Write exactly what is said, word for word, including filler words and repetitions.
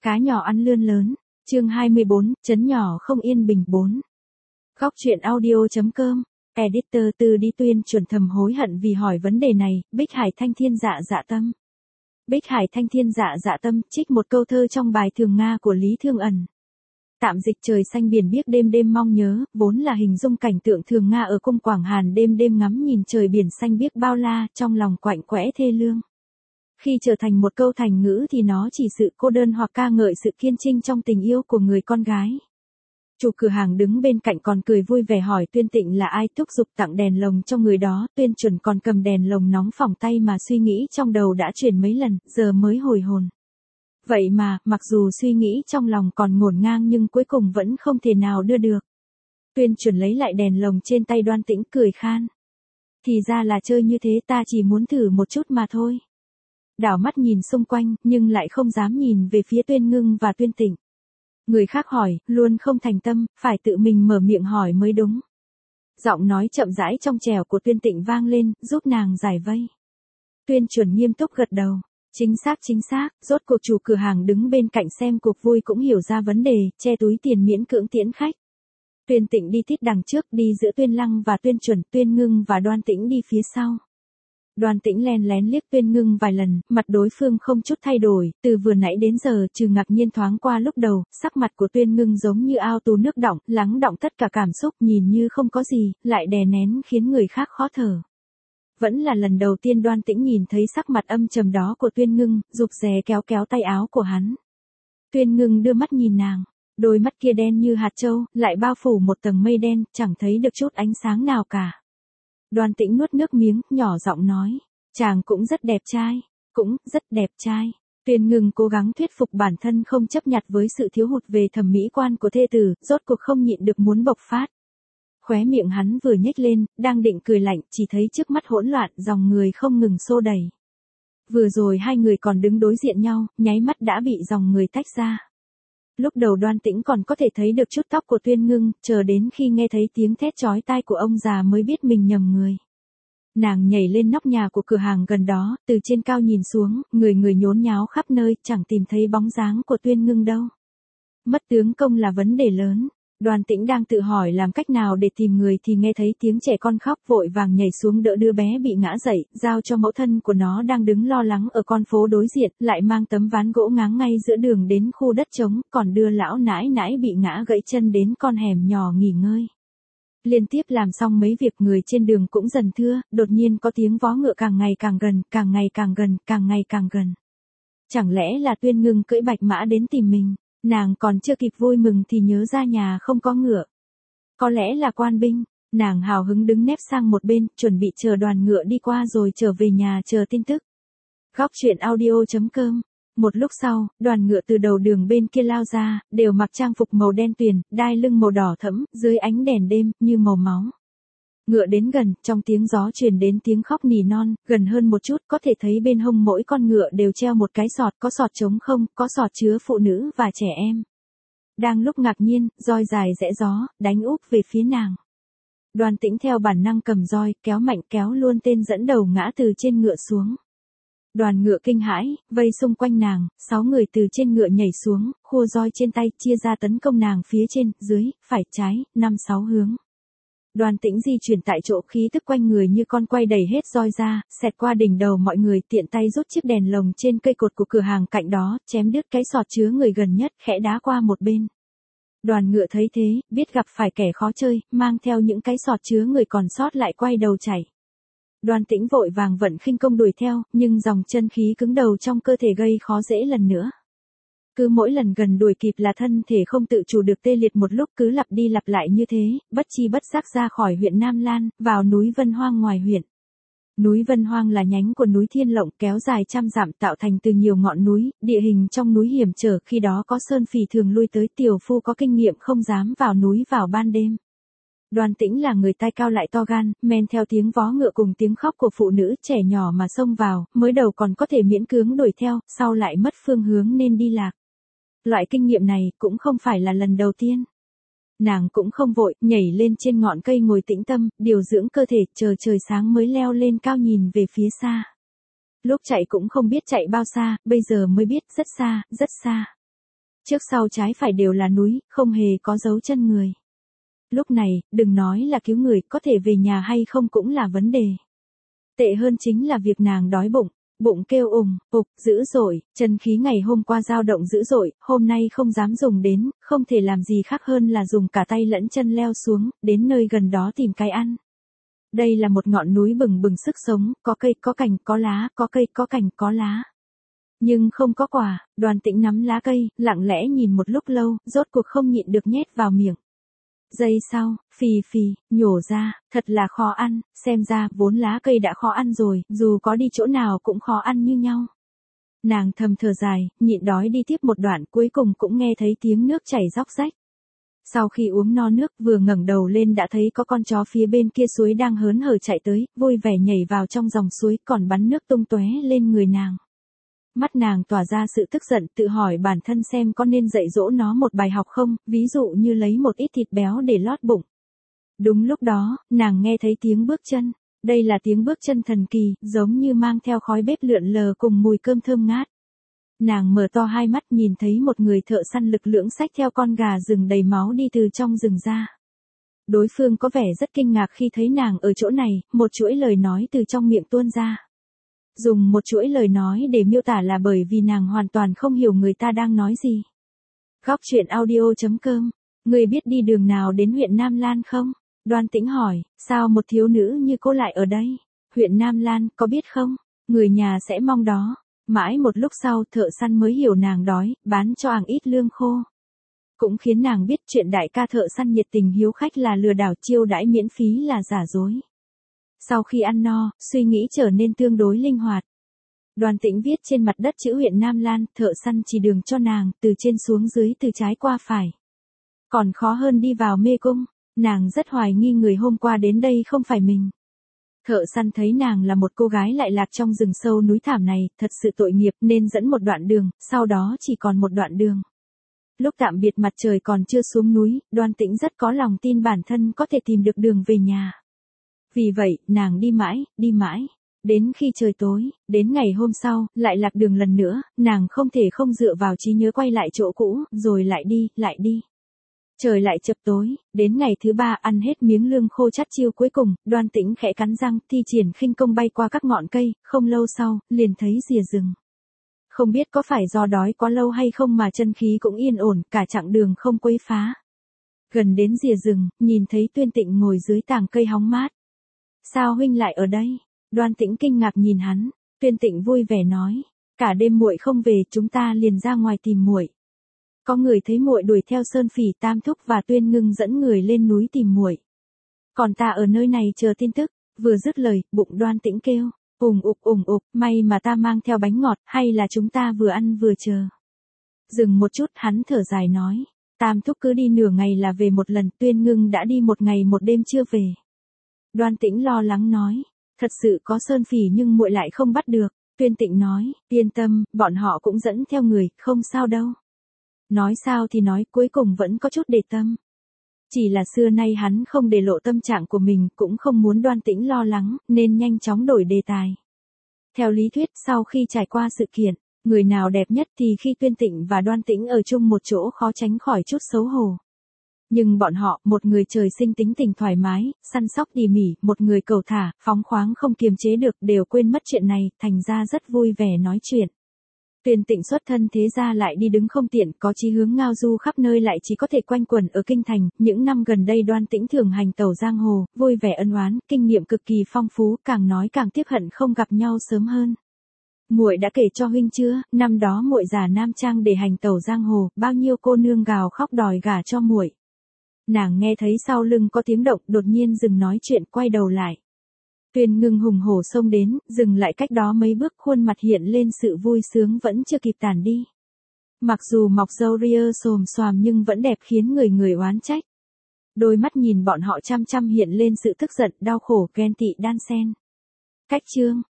Cá nhỏ ăn lươn lớn. Chương hai mươi bốn, trấn nhỏ không yên bình bốn. Góc truyện audio.com. Editor Từ Đi Tuyên chuẩn thầm hối hận vì hỏi vấn đề này. Bích Hải Thanh Thiên Dạ Dạ Tâm. Bích Hải Thanh Thiên Dạ Dạ Tâm trích một câu thơ trong bài Thường Nga của Lý Thương Ẩn. Tạm dịch trời xanh biển biếc đêm đêm mong nhớ, vốn là hình dung cảnh tượng Thường Nga ở cung Quảng Hàn đêm đêm ngắm nhìn trời biển xanh biếc bao la, trong lòng quạnh quẽ thê lương. Khi trở thành một câu thành ngữ thì nó chỉ sự cô đơn hoặc ca ngợi sự kiên trinh trong tình yêu của người con gái. Chủ cửa hàng đứng bên cạnh còn cười vui vẻ hỏi Tuyên Tịnh là ai thúc giục tặng đèn lồng cho người đó. Tuyên chuẩn còn cầm đèn lồng nóng phỏng tay mà suy nghĩ trong đầu đã chuyển mấy lần, giờ mới hồi hồn. Vậy mà, mặc dù suy nghĩ trong lòng còn ngổn ngang nhưng cuối cùng vẫn không thể nào đưa được. Tuyên chuẩn lấy lại đèn lồng trên tay Đoan Tĩnh cười khan. Thì ra là chơi như thế, ta chỉ muốn thử một chút mà thôi. Đảo mắt nhìn xung quanh, nhưng lại không dám nhìn về phía Tuyên Ngưng và Tuyên Tịnh. Người khác hỏi, luôn không thành tâm, phải tự mình mở miệng hỏi mới đúng. Giọng nói chậm rãi trong trẻo của Tuyên Tịnh vang lên, giúp nàng giải vây. Tuyên chuẩn nghiêm túc gật đầu. Chính xác chính xác, rốt cuộc chủ cửa hàng đứng bên cạnh xem cuộc vui cũng hiểu ra vấn đề, che túi tiền miễn cưỡng tiễn khách. Tuyên Tịnh đi tít đằng trước, đi giữa Tuyên Lăng và Tuyên chuẩn, Tuyên Ngưng và Đoan Tĩnh đi phía sau. Đoan Tĩnh len lén liếc Tuyên Ngưng vài lần, mặt đối phương không chút thay đổi, từ vừa nãy đến giờ trừ ngạc nhiên thoáng qua lúc đầu, sắc mặt của Tuyên Ngưng giống như ao tù nước đọng, lắng đọng tất cả cảm xúc, nhìn như không có gì, lại đè nén khiến người khác khó thở. Vẫn là lần đầu tiên Đoan Tĩnh nhìn thấy sắc mặt âm trầm đó của Tuyên Ngưng, rụt rè kéo kéo tay áo của hắn. Tuyên Ngưng đưa mắt nhìn nàng, đôi mắt kia đen như hạt châu, lại bao phủ một tầng mây đen, chẳng thấy được chút ánh sáng nào cả. Đoan Tĩnh nuốt nước miếng, nhỏ giọng nói, chàng cũng rất đẹp trai, cũng rất đẹp trai. Tuyên Ngưng cố gắng thuyết phục bản thân không chấp nhặt với sự thiếu hụt về thẩm mỹ quan của thê tử, rốt cuộc không nhịn được muốn bộc phát. Khóe miệng hắn vừa nhếch lên, đang định cười lạnh, chỉ thấy trước mắt hỗn loạn, dòng người không ngừng xô đẩy. Vừa rồi hai người còn đứng đối diện nhau, nháy mắt đã bị dòng người tách ra. Lúc đầu Đoan Tĩnh còn có thể thấy được chút tóc của Tuyên Ngưng, chờ đến khi nghe thấy tiếng thét chói tai của ông già mới biết mình nhầm người. Nàng nhảy lên nóc nhà của cửa hàng gần đó, từ trên cao nhìn xuống, người người nhốn nháo khắp nơi, chẳng tìm thấy bóng dáng của Tuyên Ngưng đâu. Mất tướng công là vấn đề lớn. Đoan Tĩnh đang tự hỏi làm cách nào để tìm người thì nghe thấy tiếng trẻ con khóc, vội vàng nhảy xuống đỡ đứa bé bị ngã dậy, giao cho mẫu thân của nó đang đứng lo lắng ở con phố đối diện, lại mang tấm ván gỗ ngáng ngay giữa đường đến khu đất trống, còn đưa lão nãi nãi bị ngã gãy chân đến con hẻm nhỏ nghỉ ngơi. Liên tiếp làm xong mấy việc, người trên đường cũng dần thưa, đột nhiên có tiếng vó ngựa càng ngày càng gần, càng ngày càng gần, càng ngày càng gần. Chẳng lẽ là Tuyên Ngưng cưỡi bạch mã đến tìm mình? Nàng còn chưa kịp vui mừng thì nhớ ra nhà không có ngựa. Có lẽ là quan binh, nàng hào hứng đứng nép sang một bên, chuẩn bị chờ đoàn ngựa đi qua rồi trở về nhà chờ tin tức. Góc truyện audio.com. Một lúc sau, đoàn ngựa từ đầu đường bên kia lao ra, đều mặc trang phục màu đen tuyền, đai lưng màu đỏ thẫm, dưới ánh đèn đêm, như màu máu. Ngựa đến gần, trong tiếng gió truyền đến tiếng khóc nỉ non, gần hơn một chút có thể thấy bên hông mỗi con ngựa đều treo một cái sọt, có sọt trống không, có sọt chứa phụ nữ và trẻ em. Đang lúc ngạc nhiên, roi dài rẽ gió, đánh úp về phía nàng. Đoan Tĩnh theo bản năng cầm roi, kéo mạnh kéo luôn tên dẫn đầu ngã từ trên ngựa xuống. Đoàn ngựa kinh hãi, vây xung quanh nàng, sáu người từ trên ngựa nhảy xuống, khua roi trên tay, chia ra tấn công nàng phía trên, dưới, phải, trái, năm sáu hướng. Đoan Tĩnh di chuyển tại chỗ, khí tức quanh người như con quay đẩy hết roi ra, xẹt qua đỉnh đầu mọi người, tiện tay rút chiếc đèn lồng trên cây cột của cửa hàng cạnh đó, chém đứt cái sọt chứa người gần nhất, khẽ đá qua một bên. Đoàn ngựa thấy thế, biết gặp phải kẻ khó chơi, mang theo những cái sọt chứa người còn sót lại quay đầu chạy. Đoan Tĩnh vội vàng vận khinh công đuổi theo, nhưng dòng chân khí cứng đầu trong cơ thể gây khó dễ lần nữa. Cứ mỗi lần gần đuổi kịp là thân thể không tự chủ được tê liệt một lúc, cứ lặp đi lặp lại như thế, bất chi bất giác ra khỏi huyện Nam Lan, vào núi Vân Hoang ngoài huyện. Núi Vân Hoang là nhánh của núi Thiên Lộng, kéo dài trăm dặm, tạo thành từ nhiều ngọn núi, địa hình trong núi hiểm trở, khi đó có sơn phỉ thường lui tới, tiểu phu có kinh nghiệm không dám vào núi vào ban đêm. Đoan Tĩnh là người tai cao lại to gan, men theo tiếng vó ngựa cùng tiếng khóc của phụ nữ trẻ nhỏ mà xông vào, mới đầu còn có thể miễn cưỡng đuổi theo, sau lại mất phương hướng nên đi lạc. Loại kinh nghiệm này cũng không phải là lần đầu tiên. Nàng cũng không vội, nhảy lên trên ngọn cây ngồi tĩnh tâm, điều dưỡng cơ thể, chờ trời sáng mới leo lên cao nhìn về phía xa. Lúc chạy cũng không biết chạy bao xa, bây giờ mới biết rất xa, rất xa. Trước sau trái phải đều là núi, không hề có dấu chân người. Lúc này, đừng nói là cứu người, có thể về nhà hay không cũng là vấn đề. Tệ hơn chính là việc nàng đói bụng, bụng kêu ùng, ục, dữ dội, chân khí ngày hôm qua dao động dữ dội, hôm nay không dám dùng đến, không thể làm gì khác hơn là dùng cả tay lẫn chân leo xuống, đến nơi gần đó tìm cái ăn. Đây là một ngọn núi bừng bừng sức sống, có cây, có cành, có lá, có cây, có cành, có lá. Nhưng không có quả, Đoàn Tĩnh nắm lá cây, lặng lẽ nhìn một lúc lâu, rốt cuộc không nhịn được nhét vào miệng. Giây sau, phì phì, nhổ ra, thật là khó ăn, xem ra vốn lá cây đã khó ăn rồi, dù có đi chỗ nào cũng khó ăn như nhau. Nàng thầm thở dài, nhịn đói đi tiếp một đoạn, cuối cùng cũng nghe thấy tiếng nước chảy róc rách. Sau khi uống no nước, vừa ngẩng đầu lên đã thấy có con chó phía bên kia suối đang hớn hở chạy tới, vui vẻ nhảy vào trong dòng suối, còn bắn nước tung tóe lên người nàng. Mắt nàng tỏa ra sự tức giận, tự hỏi bản thân xem có nên dạy dỗ nó một bài học không, ví dụ như lấy một ít thịt béo để lót bụng. Đúng lúc đó, nàng nghe thấy tiếng bước chân. Đây là tiếng bước chân thần kỳ, giống như mang theo khói bếp lượn lờ cùng mùi cơm thơm ngát. Nàng mở to hai mắt nhìn thấy một người thợ săn lực lưỡng xách theo con gà rừng đầy máu đi từ trong rừng ra. Đối phương có vẻ rất kinh ngạc khi thấy nàng ở chỗ này, một chuỗi lời nói từ trong miệng tuôn ra. Dùng một chuỗi lời nói để miêu tả là bởi vì nàng hoàn toàn không hiểu người ta đang nói gì. Góc truyện audio chấm com, người biết đi đường nào đến huyện Nam Lan không? Đoan Tĩnh hỏi, sao một thiếu nữ như cô lại ở đây? Huyện Nam Lan, có biết không? Người nhà sẽ mong đó. Mãi một lúc sau thợ săn mới hiểu nàng đói, bán cho ảng ít lương khô. Cũng khiến nàng biết chuyện đại ca thợ săn nhiệt tình hiếu khách là lừa đảo, chiêu đãi miễn phí là giả dối. Sau khi ăn no, suy nghĩ trở nên tương đối linh hoạt. Đoàn Tĩnh viết trên mặt đất chữ huyện Nam Lan, thợ săn chỉ đường cho nàng, từ trên xuống dưới, từ trái qua phải. Còn khó hơn đi vào mê cung, nàng rất hoài nghi người hôm qua đến đây không phải mình. Thợ săn thấy nàng là một cô gái lại lạc trong rừng sâu núi thảm này, thật sự tội nghiệp nên dẫn một đoạn đường, sau đó chỉ còn một đoạn đường. Lúc tạm biệt mặt trời còn chưa xuống núi, Đoan Tĩnh rất có lòng tin bản thân có thể tìm được đường về nhà. Vì vậy, nàng đi mãi, đi mãi. Đến khi trời tối, đến ngày hôm sau, lại lạc đường lần nữa, nàng không thể không dựa vào trí nhớ quay lại chỗ cũ, rồi lại đi, lại đi. Trời lại chập tối, đến ngày thứ ba ăn hết miếng lương khô chắt chiu cuối cùng, Đoan Tĩnh khẽ cắn răng, thi triển khinh công bay qua các ngọn cây, không lâu sau, liền thấy rìa rừng. Không biết có phải do đói quá lâu hay không mà chân khí cũng yên ổn, cả chặng đường không quấy phá. Gần đến rìa rừng, nhìn thấy Tuyên Tịnh ngồi dưới tàng cây hóng mát. Sao huynh lại ở đây? Đoan Tĩnh kinh ngạc nhìn hắn, Tuyên Tịnh vui vẻ nói, cả đêm muội không về, chúng ta liền ra ngoài tìm muội. Có người thấy muội đuổi theo Sơn Phỉ, Tam Thúc và Tuyên Ngưng dẫn người lên núi tìm muội. Còn ta ở nơi này chờ tin tức. Vừa dứt lời, bụng Đoan Tĩnh kêu, ùng ục ùng ục, may mà ta mang theo bánh ngọt, hay là chúng ta vừa ăn vừa chờ. Dừng một chút, hắn thở dài nói, Tam Thúc cứ đi nửa ngày là về một lần, Tuyên Ngưng đã đi một ngày một đêm chưa về. Đoan Tĩnh lo lắng nói, thật sự có Sơn Phỉ nhưng muội lại không bắt được. Tuyên Tịnh nói, yên tâm, bọn họ cũng dẫn theo người, không sao đâu. Nói sao thì nói, cuối cùng vẫn có chút để tâm. Chỉ là xưa nay hắn không để lộ tâm trạng của mình, cũng không muốn Đoan Tĩnh lo lắng, nên nhanh chóng đổi đề tài. Theo lý thuyết, sau khi trải qua sự kiện, người nào đẹp nhất thì khi Tuyên Tịnh và Đoan Tĩnh ở chung một chỗ khó tránh khỏi chút xấu hổ. Nhưng bọn họ, một người trời sinh tính tình thoải mái, săn sóc tỉ mỉ, một người cầu thả, phóng khoáng không kiềm chế được, đều quên mất chuyện này, thành ra rất vui vẻ nói chuyện. Tuyên Tịnh xuất thân thế ra lại đi đứng không tiện, có chí hướng ngao du khắp nơi lại chỉ có thể quanh quẩn ở kinh thành, những năm gần đây Đoan Tĩnh thường hành tẩu giang hồ, vui vẻ ân oán, kinh nghiệm cực kỳ phong phú, càng nói càng tiếc hận không gặp nhau sớm hơn. Muội đã kể cho huynh chưa, năm đó muội giả nam trang để hành tẩu giang hồ, bao nhiêu cô nương gào khóc đòi gả cho muội. Nàng nghe thấy sau lưng có tiếng động, đột nhiên dừng nói chuyện, quay đầu lại. Tuyên Ngưng hùng hổ xông đến, dừng lại cách đó mấy bước, khuôn mặt hiện lên sự vui sướng vẫn chưa kịp tản đi. Mặc dù mọc râu ria xồm xoàm nhưng vẫn đẹp khiến người người oán trách. Đôi mắt nhìn bọn họ chăm chăm hiện lên sự tức giận, đau khổ, ghen tị đan xen. Cách chương